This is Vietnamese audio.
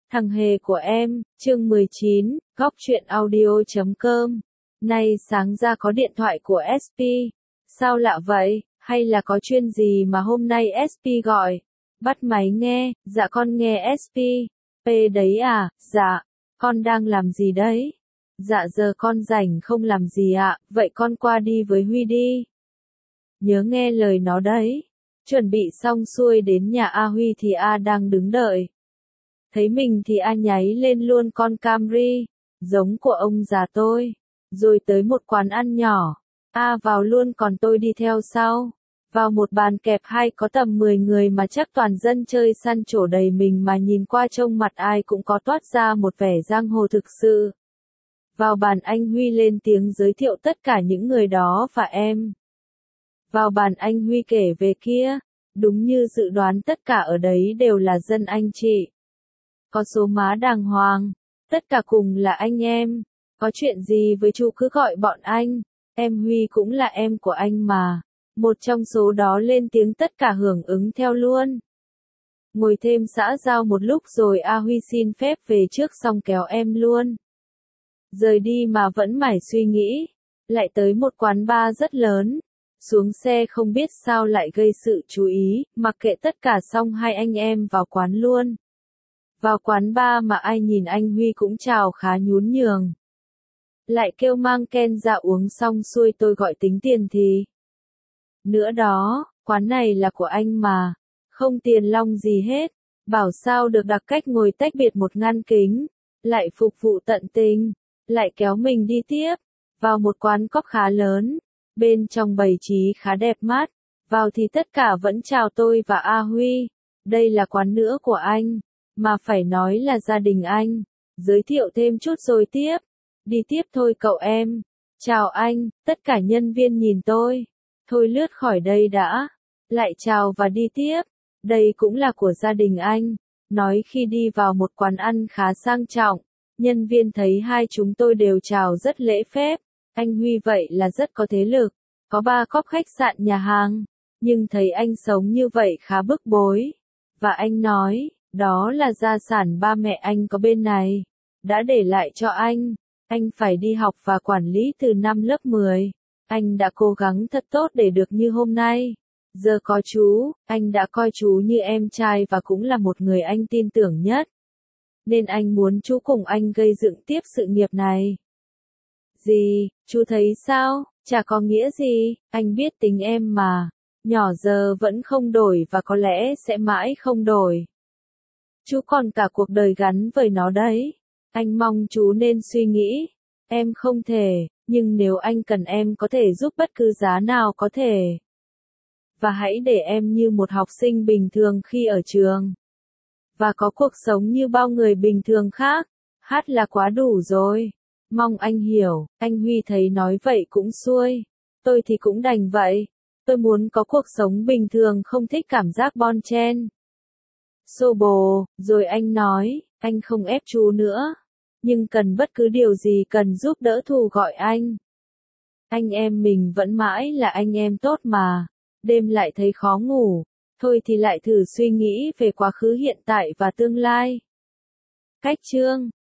Thằng hề của em, chương 19, góc truyện audio.com. Nay sáng ra có điện thoại của SP. Sao lạ vậy, hay là có chuyện gì mà hôm nay SP gọi? Bắt máy nghe, dạ con nghe SP. P đấy à, dạ, con đang làm gì đấy? Dạ giờ con rảnh không làm gì ạ, vậy con qua đi với Huy đi. Nhớ nghe lời nó đấy. Chuẩn bị xong xuôi đến nhà A Huy thì A đang đứng đợi. Thấy mình thì A nháy lên luôn con Camry, giống của ông già tôi. Rồi tới một quán ăn nhỏ, A vào luôn còn tôi đi theo sau. Vào một bàn kẹp hay có tầm 10 người mà chắc toàn dân chơi săn trổ đầy mình mà nhìn qua trông mặt ai cũng có toát ra một vẻ giang hồ thực sự. Vào bàn anh Huy lên tiếng giới thiệu tất cả những người đó và em. Vào bàn anh Huy kể về kia, đúng như dự đoán tất cả ở đấy đều là dân anh chị. Có số má đàng hoàng, tất cả cùng là anh em, có chuyện gì với chú cứ gọi bọn anh, em Huy cũng là em của anh mà. Một trong số đó lên tiếng tất cả hưởng ứng theo luôn. Ngồi thêm xã giao một lúc rồi A Huy xin phép về trước xong kéo em luôn. Rời đi mà vẫn mải suy nghĩ, lại tới một quán bar rất lớn. Xuống xe không biết sao lại gây sự chú ý, mặc kệ tất cả xong hai anh em vào quán luôn. Vào quán bar mà ai nhìn anh Huy cũng chào khá nhún nhường. Lại kêu mang ken ra uống xong xuôi tôi gọi tính tiền thì. Nữa đó, quán này là của anh mà, không tiền long gì hết, bảo sao được đặc cách ngồi tách biệt một ngăn kính, lại phục vụ tận tình, lại kéo mình đi tiếp, vào một quán cóc khá lớn, bên trong bày trí khá đẹp mắt, vào thì tất cả vẫn chào tôi và A Huy, đây là quán nữa của anh. Mà phải nói là gia đình anh, giới thiệu thêm chút rồi tiếp, đi tiếp thôi cậu em, chào anh, tất cả nhân viên nhìn tôi, thôi lướt khỏi đây đã, lại chào và đi tiếp, đây cũng là của gia đình anh, nói khi đi vào một quán ăn khá sang trọng, nhân viên thấy hai chúng tôi đều chào rất lễ phép, anh Huy vậy là rất có thế lực, có 3 cóc khách sạn nhà hàng, nhưng thấy anh sống như vậy khá bức bối, và anh nói, đó là gia sản ba mẹ anh có bên này, đã để lại cho anh phải đi học và quản lý từ năm lớp 10, anh đã cố gắng thật tốt để được như hôm nay, giờ có chú, anh đã coi chú như em trai và cũng là một người anh tin tưởng nhất, nên anh muốn chú cùng anh gây dựng tiếp sự nghiệp này. Gì, chú thấy sao, chả có nghĩa gì, anh biết tính em mà, nhỏ giờ vẫn không đổi và có lẽ sẽ mãi không đổi. Chú còn cả cuộc đời gắn với nó đấy. Anh mong chú nên suy nghĩ. Em không thể, nhưng nếu anh cần em có thể giúp bất cứ giá nào có thể. Và hãy để em như một học sinh bình thường khi ở trường. Và có cuộc sống như bao người bình thường khác. Hát là quá đủ rồi. Mong anh hiểu, anh Huy thấy nói vậy cũng xuôi. Tôi thì cũng đành vậy. Tôi muốn có cuộc sống bình thường không thích cảm giác bon chen. Xô bồ, rồi anh nói, anh không ép chú nữa. Nhưng cần bất cứ điều gì cần giúp đỡ thù gọi anh. Anh em mình vẫn mãi là anh em tốt mà. Đêm lại thấy khó ngủ. Thôi thì lại thử suy nghĩ về quá khứ hiện tại và tương lai. Cách chương